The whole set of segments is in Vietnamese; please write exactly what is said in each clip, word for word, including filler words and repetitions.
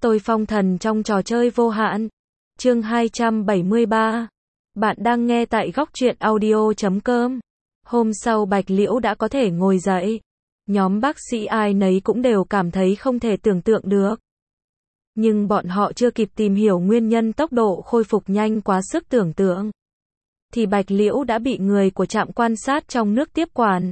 Tôi phong thần trong trò chơi vô hạn. Chương hai trăm bảy mươi ba. Bạn đang nghe tại góc truyện audio chấm com. Hôm sau Bạch Liễu đã có thể ngồi dậy. Nhóm bác sĩ ai nấy cũng đều cảm thấy không thể tưởng tượng được. Nhưng bọn họ chưa kịp tìm hiểu nguyên nhân tốc độ khôi phục nhanh quá sức tưởng tượng. Thì Bạch Liễu đã bị người của trạm quan sát trong nước tiếp quản.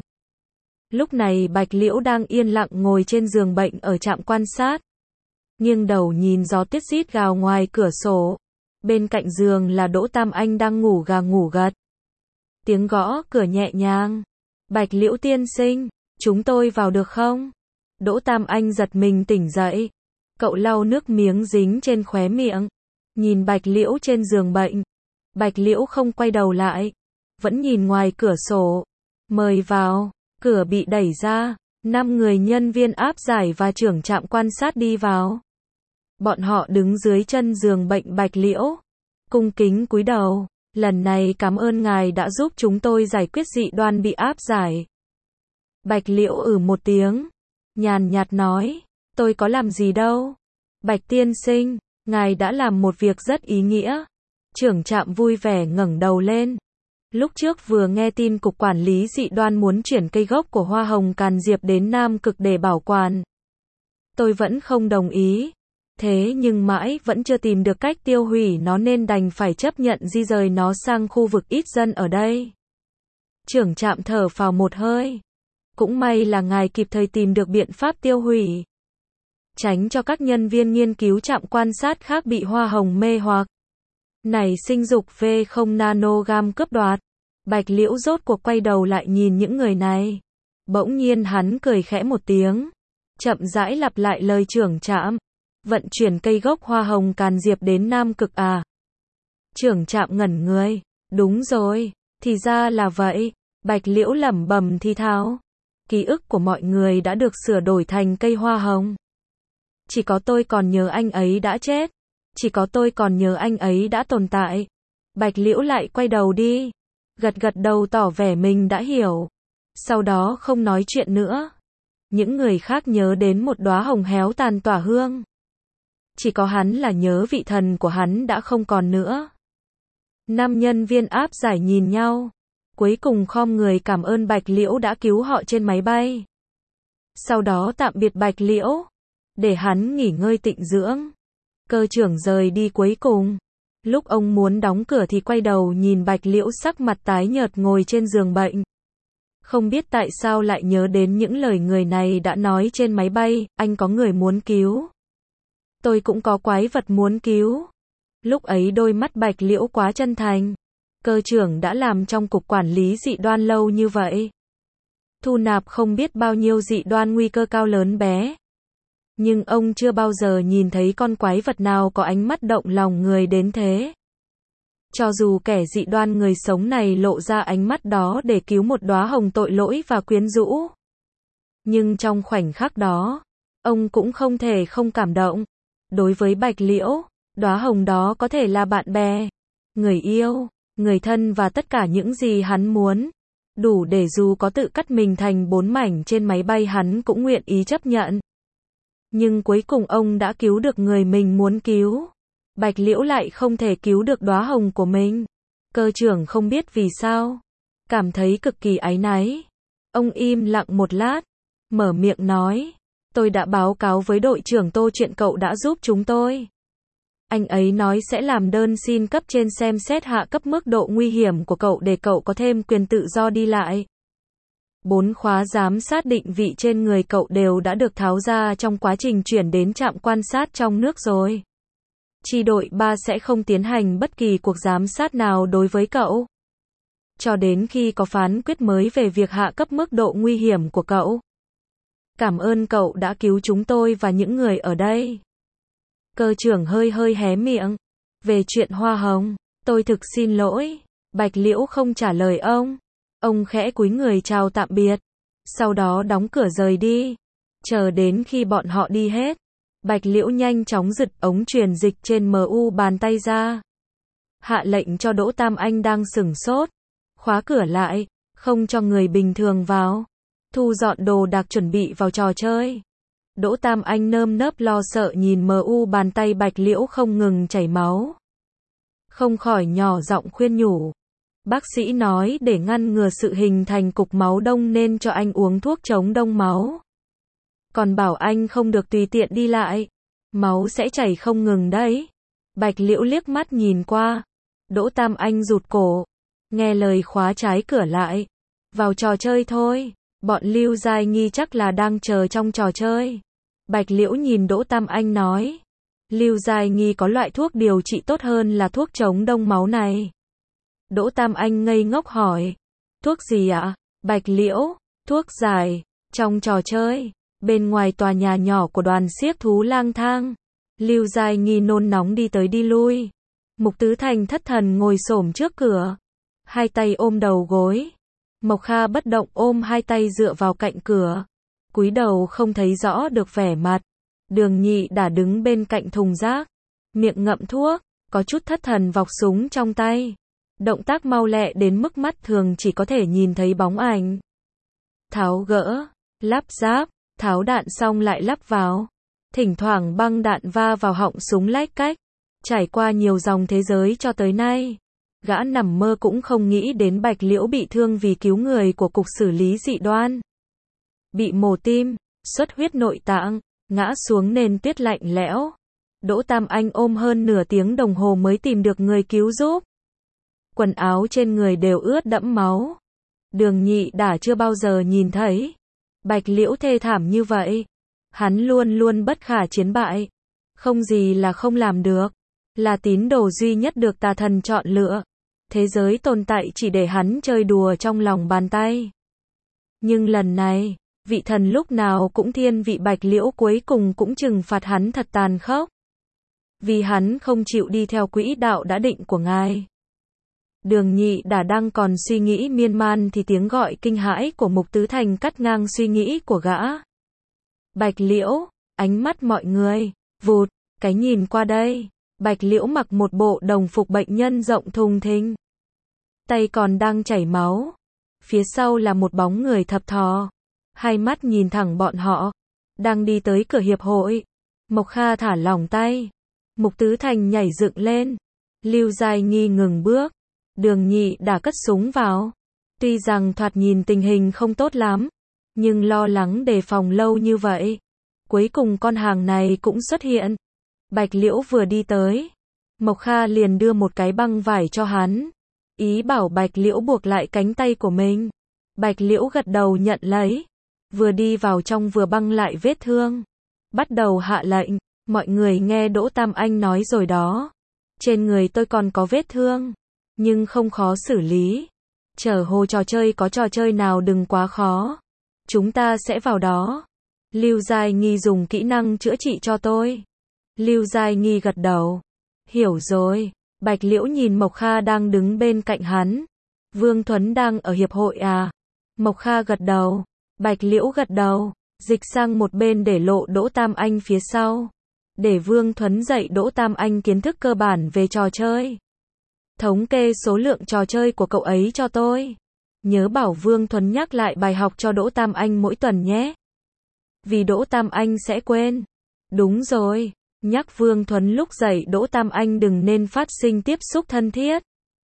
Lúc này Bạch Liễu đang yên lặng ngồi trên giường bệnh ở trạm quan sát. Nghiêng đầu nhìn gió tuyết rít gào ngoài cửa sổ. Bên cạnh giường là Đỗ Tam Anh đang ngủ gà ngủ gật. Tiếng gõ cửa nhẹ nhàng. Bạch Liễu tiên sinh, chúng tôi vào được không? Đỗ Tam Anh giật mình tỉnh dậy. Cậu lau nước miếng dính trên khóe miệng. Nhìn Bạch Liễu trên giường bệnh. Bạch Liễu không quay đầu lại. Vẫn nhìn ngoài cửa sổ. Mời vào. Cửa bị đẩy ra. Năm người nhân viên áp giải và trưởng trạm quan sát đi vào. Bọn họ đứng dưới chân giường bệnh Bạch Liễu. Cung kính cúi đầu. Lần này cảm ơn ngài đã giúp chúng tôi giải quyết dị đoan bị áp giải. Bạch Liễu ử một tiếng. Nhàn nhạt nói. Tôi có làm gì đâu. Bạch tiên sinh, ngài đã làm một việc rất ý nghĩa. Trưởng trạm vui vẻ ngẩng đầu lên. Lúc trước vừa nghe tin cục quản lý dị đoan muốn chuyển cây gốc của hoa hồng càn diệp đến Nam Cực để bảo quản. Tôi vẫn không đồng ý. Thế nhưng mãi vẫn chưa tìm được cách tiêu hủy nó nên đành phải chấp nhận di rời nó sang khu vực ít dân ở đây. Trưởng trạm thở phào một hơi. Cũng may là ngài kịp thời tìm được biện pháp tiêu hủy. Tránh cho các nhân viên nghiên cứu trạm quan sát khác bị hoa hồng mê hoặc. Này sinh dục V không nanogam cướp đoạt. Bạch Liễu rốt cuộc quay đầu lại nhìn những người này. Bỗng nhiên hắn cười khẽ một tiếng. Chậm rãi lặp lại lời trưởng trạm. Vận chuyển cây gốc hoa hồng càn diệp đến Nam Cực à? Trưởng trạm ngẩn người. Đúng rồi, thì ra là vậy. Bạch Liễu lẩm bẩm thi tháo. Ký ức của mọi người đã được sửa đổi thành cây hoa hồng. Chỉ có tôi còn nhớ anh ấy đã chết. Chỉ có tôi còn nhớ anh ấy đã tồn tại. Bạch Liễu lại quay đầu đi. Gật gật đầu tỏ vẻ mình đã hiểu. Sau đó không nói chuyện nữa. Những người khác nhớ đến một đóa hồng héo tàn tỏa hương. Chỉ có hắn là nhớ vị thần của hắn đã không còn nữa. Năm nhân viên áp giải nhìn nhau. Cuối cùng khom người cảm ơn Bạch Liễu đã cứu họ trên máy bay. Sau đó tạm biệt Bạch Liễu. Để hắn nghỉ ngơi tịnh dưỡng. Cơ trưởng rời đi cuối cùng. Lúc ông muốn đóng cửa thì quay đầu nhìn Bạch Liễu sắc mặt tái nhợt ngồi trên giường bệnh. Không biết tại sao lại nhớ đến những lời người này đã nói trên máy bay, anh có người muốn cứu. Tôi cũng có quái vật muốn cứu. Lúc ấy đôi mắt Bạch Liễu quá chân thành. Cơ trưởng đã làm trong cục quản lý dị đoan lâu như vậy. Thu nạp không biết bao nhiêu dị đoan nguy cơ cao lớn bé. Nhưng ông chưa bao giờ nhìn thấy con quái vật nào có ánh mắt động lòng người đến thế. Cho dù kẻ dị đoan người sống này lộ ra ánh mắt đó để cứu một đóa hồng tội lỗi và quyến rũ. Nhưng trong khoảnh khắc đó, ông cũng không thể không cảm động. Đối với Bạch Liễu, đóa hồng đó có thể là bạn bè, người yêu, người thân và tất cả những gì hắn muốn. Đủ để dù có tự cắt mình thành bốn mảnh trên máy bay hắn cũng nguyện ý chấp nhận. Nhưng cuối cùng ông đã cứu được người mình muốn cứu. Bạch Liễu lại không thể cứu được đóa hồng của mình. Cơ trưởng không biết vì sao. Cảm thấy cực kỳ áy náy. Ông im lặng một lát. Mở miệng nói. Tôi đã báo cáo với đội trưởng Tô chuyện cậu đã giúp chúng tôi. Anh ấy nói sẽ làm đơn xin cấp trên xem xét hạ cấp mức độ nguy hiểm của cậu để cậu có thêm quyền tự do đi lại. Bốn khóa giám sát định vị trên người cậu đều đã được tháo ra trong quá trình chuyển đến trạm quan sát trong nước rồi. Chi đội ba sẽ không tiến hành bất kỳ cuộc giám sát nào đối với cậu. Cho đến khi có phán quyết mới về việc hạ cấp mức độ nguy hiểm của cậu. Cảm ơn cậu đã cứu chúng tôi và những người ở đây. Cơ trưởng hơi hơi hé miệng. Về chuyện hoa hồng, tôi thực xin lỗi. Bạch Liễu không trả lời ông. Ông khẽ cúi người chào tạm biệt. Sau đó đóng cửa rời đi. Chờ đến khi bọn họ đi hết. Bạch Liễu nhanh chóng giật ống truyền dịch trên em u bàn tay ra. Hạ lệnh cho Đỗ Tam Anh đang sửng sốt. Khóa cửa lại. Không cho người bình thường vào. Thu dọn đồ đạc chuẩn bị vào trò chơi. Đỗ Tam Anh nơm nớp lo sợ nhìn mờ u bàn tay Bạch Liễu không ngừng chảy máu. Không khỏi nhỏ giọng khuyên nhủ. Bác sĩ nói để ngăn ngừa sự hình thành cục máu đông nên cho anh uống thuốc chống đông máu. Còn bảo anh không được tùy tiện đi lại. Máu sẽ chảy không ngừng đấy. Bạch Liễu liếc mắt nhìn qua. Đỗ Tam Anh rụt cổ. Nghe lời khóa trái cửa lại. Vào trò chơi thôi. Bọn Lưu Giai Nghi chắc là đang chờ trong trò chơi. Bạch Liễu nhìn Đỗ Tam Anh nói. Lưu Giai Nghi có loại thuốc điều trị tốt hơn là thuốc chống đông máu này. Đỗ Tam Anh ngây ngốc hỏi. Thuốc gì ạ? Bạch Liễu. Thuốc giải. Trong trò chơi. Bên ngoài tòa nhà nhỏ của đoàn xiếc thú lang thang. Lưu Giai Nghi nôn nóng đi tới đi lui. Mục Tứ Thành thất thần ngồi xổm trước cửa. Hai tay ôm đầu gối. Mộc Kha bất động ôm hai tay dựa vào cạnh cửa. Cúi đầu không thấy rõ được vẻ mặt. Đường Nhị đã đứng bên cạnh thùng rác. Miệng ngậm thuốc. Có chút thất thần vọc súng trong tay. Động tác mau lẹ đến mức mắt thường chỉ có thể nhìn thấy bóng ảnh. Tháo gỡ. Lắp ráp. Tháo đạn xong lại lắp vào. Thỉnh thoảng băng đạn va vào họng súng lách cách. Trải qua nhiều dòng thế giới cho tới nay. Gã nằm mơ cũng không nghĩ đến Bạch Liễu bị thương vì cứu người của cục xử lý dị đoan. Bị mổ tim, xuất huyết nội tạng, ngã xuống nền tuyết lạnh lẽo. Đỗ Tam Anh ôm hơn nửa tiếng đồng hồ mới tìm được người cứu giúp. Quần áo trên người đều ướt đẫm máu. Đường Nhị đã chưa bao giờ nhìn thấy Bạch Liễu thê thảm như vậy. Hắn luôn luôn bất khả chiến bại. Không gì là không làm được. Là tín đồ duy nhất được tà thần chọn lựa. Thế giới tồn tại chỉ để hắn chơi đùa trong lòng bàn tay. Nhưng lần này, vị thần lúc nào cũng thiên vị Bạch Liễu cuối cùng cũng trừng phạt hắn thật tàn khốc. Vì hắn không chịu đi theo quỹ đạo đã định của ngài. Đường Nhị đã đang còn suy nghĩ miên man thì tiếng gọi kinh hãi của Mục Tứ Thành cắt ngang suy nghĩ của gã. Bạch Liễu, ánh mắt mọi người, vụt, cái nhìn qua đây. Bạch Liễu mặc một bộ đồng phục bệnh nhân rộng thùng thình. Tay còn đang chảy máu. Phía sau là một bóng người thập thò. Hai mắt nhìn thẳng bọn họ. Đang đi tới cửa hiệp hội. Mộc Kha thả lỏng tay. Mục Tứ Thành nhảy dựng lên. Lưu Giai Nghi ngừng bước. Đường Nhị đã cất súng vào. Tuy rằng thoạt nhìn tình hình không tốt lắm. Nhưng lo lắng đề phòng lâu như vậy. Cuối cùng con hàng này cũng xuất hiện. Bạch Liễu vừa đi tới. Mộc Kha liền đưa một cái băng vải cho hắn. Ý bảo Bạch Liễu buộc lại cánh tay của mình. Bạch Liễu gật đầu nhận lấy. Vừa đi vào trong vừa băng lại vết thương. Bắt đầu hạ lệnh. Mọi người nghe Đỗ Tam Anh nói rồi đó. Trên người tôi còn có vết thương. Nhưng không khó xử lý. Chờ hồ trò chơi có trò chơi nào đừng quá khó. Chúng ta sẽ vào đó. Lưu Giai Nghi dùng kỹ năng chữa trị cho tôi. Lưu Giai Nghi gật đầu. Hiểu rồi. Bạch Liễu nhìn Mộc Kha đang đứng bên cạnh hắn. Vương Thuấn đang ở hiệp hội à? Mộc Kha gật đầu. Bạch Liễu gật đầu. Dịch sang một bên để lộ Đỗ Tam Anh phía sau. Để Vương Thuấn dạy Đỗ Tam Anh kiến thức cơ bản về trò chơi. Thống kê số lượng trò chơi của cậu ấy cho tôi. Nhớ bảo Vương Thuấn nhắc lại bài học cho Đỗ Tam Anh mỗi tuần nhé. Vì Đỗ Tam Anh sẽ quên. Đúng rồi. Nhắc Vương Thuấn lúc dạy Đỗ Tam Anh đừng nên phát sinh tiếp xúc thân thiết.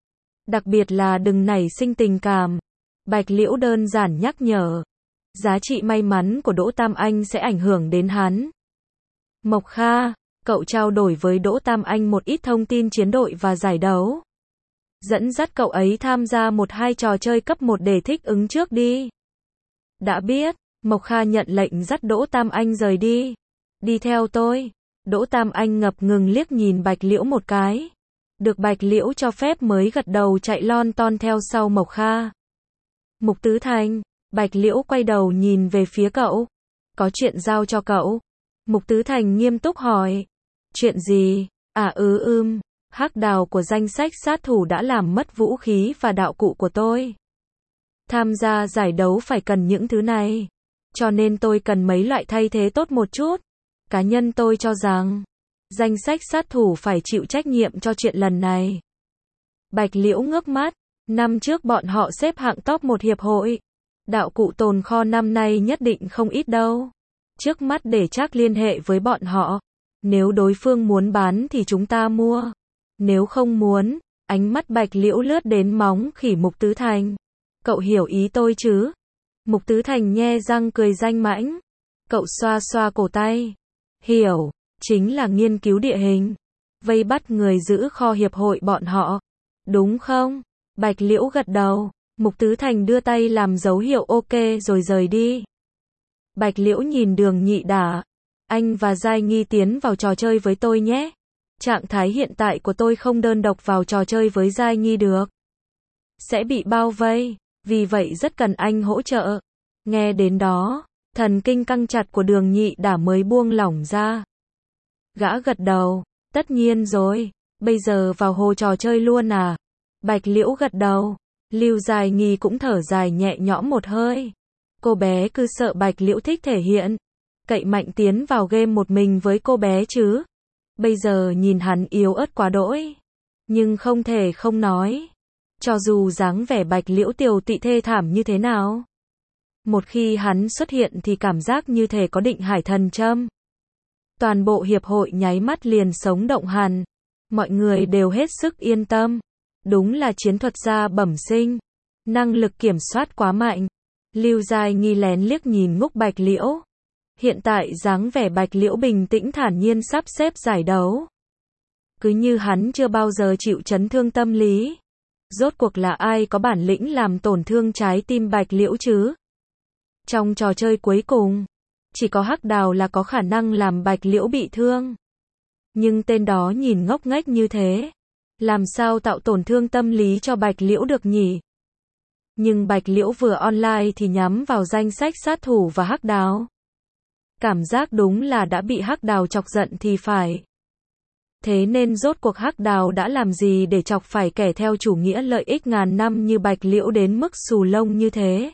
Đặc biệt là đừng nảy sinh tình cảm. Bạch Liễu đơn giản nhắc nhở. Giá trị may mắn của Đỗ Tam Anh sẽ ảnh hưởng đến hắn. Mộc Kha, cậu trao đổi với Đỗ Tam Anh một ít thông tin chiến đội và giải đấu. Dẫn dắt cậu ấy tham gia một hai trò chơi cấp một để thích ứng trước đi. Đã biết, Mộc Kha nhận lệnh dắt Đỗ Tam Anh rời đi. Đi theo tôi. Đỗ Tam Anh ngập ngừng liếc nhìn Bạch Liễu một cái. Được Bạch Liễu cho phép mới gật đầu chạy lon ton theo sau Mộc Kha. Mục Tứ Thành, Bạch Liễu quay đầu nhìn về phía cậu. Có chuyện giao cho cậu. Mục Tứ Thành nghiêm túc hỏi. Chuyện gì? À ừ ưm, hắc đào của danh sách sát thủ đã làm mất vũ khí và đạo cụ của tôi. Tham gia giải đấu phải cần những thứ này. Cho nên tôi cần mấy loại thay thế tốt một chút. Cá nhân tôi cho rằng, danh sách sát thủ phải chịu trách nhiệm cho chuyện lần này. Bạch Liễu ngước mắt, năm trước bọn họ xếp hạng top một hiệp hội. Đạo cụ tồn kho năm nay nhất định không ít đâu. Trước mắt để Trác liên hệ với bọn họ. Nếu đối phương muốn bán thì chúng ta mua. Nếu không muốn, ánh mắt Bạch Liễu lướt đến móng khỉ Mục Tứ Thành. Cậu hiểu ý tôi chứ? Mục Tứ Thành nhe răng cười danh mãnh. Cậu xoa xoa cổ tay. Hiểu, chính là nghiên cứu địa hình. Vây bắt người giữ kho hiệp hội bọn họ. Đúng không? Bạch Liễu gật đầu. Mục Tứ Thành đưa tay làm dấu hiệu ok rồi rời đi. Bạch Liễu nhìn Đường Nhị Đả. Anh và Giai Nghi tiến vào trò chơi với tôi nhé. Trạng thái hiện tại của tôi không đơn độc vào trò chơi với Giai Nghi được. Sẽ bị bao vây, vì vậy rất cần anh hỗ trợ. Nghe đến đó, thần kinh căng chặt của Đường Nhị Đả mới buông lỏng ra. Gã gật đầu, tất nhiên rồi, bây giờ vào hồ trò chơi luôn à? Bạch Liễu gật đầu, Lưu Giai Nghi cũng thở dài nhẹ nhõm một hơi. Cô bé cứ sợ Bạch Liễu thích thể hiện, cậy mạnh tiến vào game một mình với cô bé chứ. Bây giờ nhìn hắn yếu ớt quá đỗi, nhưng không thể không nói. Cho dù dáng vẻ Bạch Liễu tiều tụy thê thảm như thế nào, một khi hắn xuất hiện thì cảm giác như thể có định hải thần châm. Toàn bộ hiệp hội nháy mắt liền sống động hẳn. Mọi người đều hết sức yên tâm. Đúng là chiến thuật gia bẩm sinh. Năng lực kiểm soát quá mạnh. Lưu Giai Nghi lén liếc nhìn Ngúc Bạch Liễu. Hiện tại dáng vẻ Bạch Liễu bình tĩnh thản nhiên sắp xếp giải đấu. Cứ như hắn chưa bao giờ chịu chấn thương tâm lý. Rốt cuộc là ai có bản lĩnh làm tổn thương trái tim Bạch Liễu chứ? Trong trò chơi cuối cùng, chỉ có Hắc Đào là có khả năng làm Bạch Liễu bị thương. Nhưng tên đó nhìn ngốc nghếch như thế, làm sao tạo tổn thương tâm lý cho Bạch Liễu được nhỉ? Nhưng Bạch Liễu vừa online thì nhắm vào danh sách sát thủ và Hắc Đào. Cảm giác đúng là đã bị Hắc Đào chọc giận thì phải. Thế nên rốt cuộc Hắc Đào đã làm gì để chọc phải kẻ theo chủ nghĩa lợi ích ngàn năm như Bạch Liễu đến mức xù lông như thế?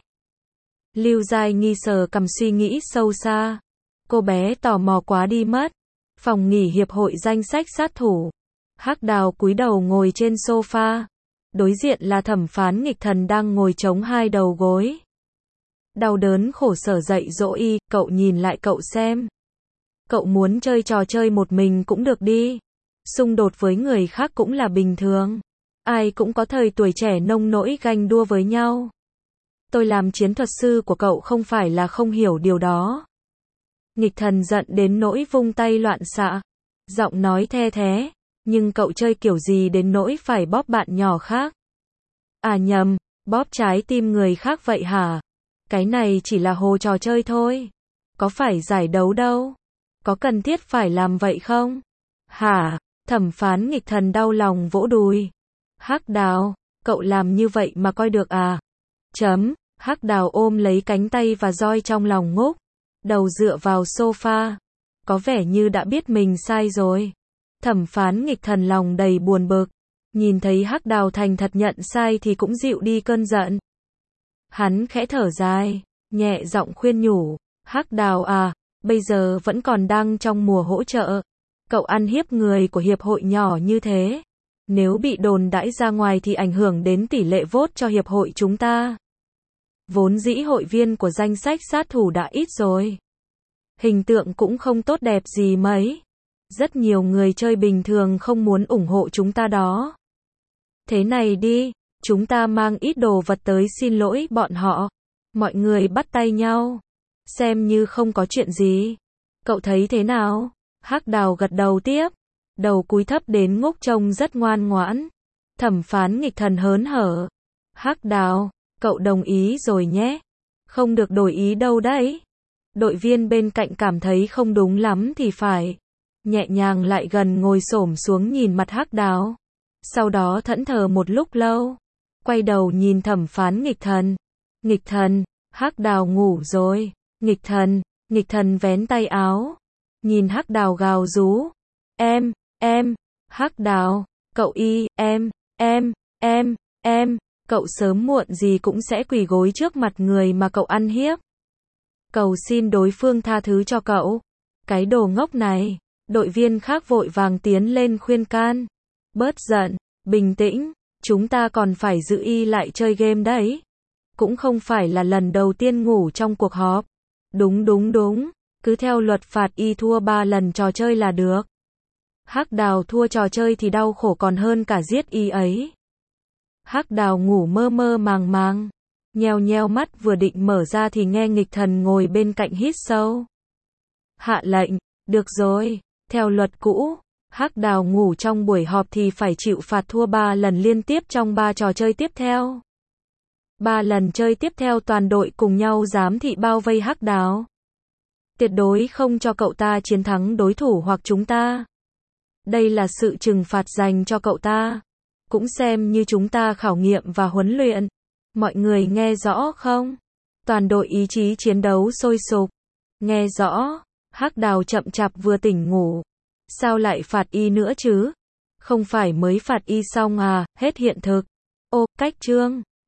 Lưu Giai Nghi sờ cằm suy nghĩ sâu xa. Cô bé tò mò quá đi mất. Phòng nghỉ hiệp hội danh sách sát thủ. Hắc Đào cúi đầu ngồi trên sofa. Đối diện là thẩm phán nghịch thần đang ngồi chống hai đầu gối. Đau đớn khổ sở dạy dỗ y, cậu nhìn lại cậu xem. Cậu muốn chơi trò chơi một mình cũng được đi. Xung đột với người khác cũng là bình thường. Ai cũng có thời tuổi trẻ nông nỗi ganh đua với nhau. Tôi làm chiến thuật sư của cậu không phải là không hiểu điều đó. Nghịch thần giận đến nỗi vung tay loạn xạ. Giọng nói the thế. Nhưng cậu chơi kiểu gì đến nỗi phải bóp bạn nhỏ khác? À nhầm, bóp trái tim người khác vậy hả? Cái này chỉ là hồ trò chơi thôi. Có phải giải đấu đâu. Có cần thiết phải làm vậy không? Hả? Thẩm phán nghịch thần đau lòng vỗ đùi. Hắc Đào, cậu làm như vậy mà coi được à? Chấm, Hắc Đào ôm lấy cánh tay và roi trong lòng Ngúc. Đầu dựa vào sofa. Có vẻ như đã biết mình sai rồi. Thẩm phán nghịch thần lòng đầy buồn bực. Nhìn thấy Hắc Đào thành thật nhận sai thì cũng dịu đi cơn giận. Hắn khẽ thở dài, nhẹ giọng khuyên nhủ. Hắc Đào à, bây giờ vẫn còn đang trong mùa hỗ trợ. Cậu ăn hiếp người của hiệp hội nhỏ như thế. Nếu bị đồn đãi ra ngoài thì ảnh hưởng đến tỷ lệ vote cho hiệp hội chúng ta. Vốn dĩ hội viên của danh sách sát thủ đã ít rồi. Hình tượng cũng không tốt đẹp gì mấy. Rất nhiều người chơi bình thường không muốn ủng hộ chúng ta đó. Thế này đi, chúng ta mang ít đồ vật tới xin lỗi bọn họ. Mọi người bắt tay nhau. Xem như không có chuyện gì. Cậu thấy thế nào? Hắc Đào gật đầu tiếp. Đầu cúi thấp đến Ngúc trông rất ngoan ngoãn. Thẩm phán nghịch thần hớn hở. Hắc Đào, cậu đồng ý rồi nhé. Không được đổi ý đâu đấy. Đội viên bên cạnh cảm thấy không đúng lắm thì phải. Nhẹ nhàng lại gần ngồi xổm xuống nhìn mặt Hắc Đào. Sau đó thẫn thờ một lúc lâu. Quay đầu nhìn thẩm phán nghịch thần. Nghịch thần, Hắc Đào ngủ rồi. Nghịch thần, nghịch thần vén tay áo. Nhìn Hắc Đào gào rú. Em, em, Hắc Đào, cậu y, em, em, em, em, cậu sớm muộn gì cũng sẽ quỳ gối trước mặt người mà cậu ăn hiếp. Cầu xin đối phương tha thứ cho cậu. Cái đồ ngốc này. Đội viên khác vội vàng tiến lên khuyên can. Bớt giận, bình tĩnh, chúng ta còn phải giữ y lại chơi game đấy. Cũng không phải là lần đầu tiên ngủ trong cuộc họp. Đúng đúng đúng, Cứ theo luật phạt y thua ba lần trò chơi là được. Hắc Đào thua trò chơi thì đau khổ còn hơn cả giết y ấy. Hắc Đào ngủ mơ mơ màng màng, nheo nheo mắt vừa định mở ra thì nghe nghịch thần ngồi bên cạnh hít sâu. Hạ lệnh, được rồi, theo luật cũ, Hắc Đào ngủ trong buổi họp thì phải chịu phạt thua ba lần liên tiếp trong ba trò chơi tiếp theo. Ba lần chơi tiếp theo toàn đội cùng nhau giám thị bao vây Hắc Đào. Tuyệt đối không cho cậu ta chiến thắng đối thủ hoặc chúng ta. Đây là sự trừng phạt dành cho cậu ta. Cũng xem như chúng ta khảo nghiệm và huấn luyện. Mọi người nghe rõ không? Toàn đội ý chí chiến đấu sôi sục. Nghe rõ. Hắc Đào chậm chạp vừa tỉnh ngủ. Sao lại phạt y nữa chứ? Không phải mới phạt y xong à, hết hiện thực. Ô, cách chương.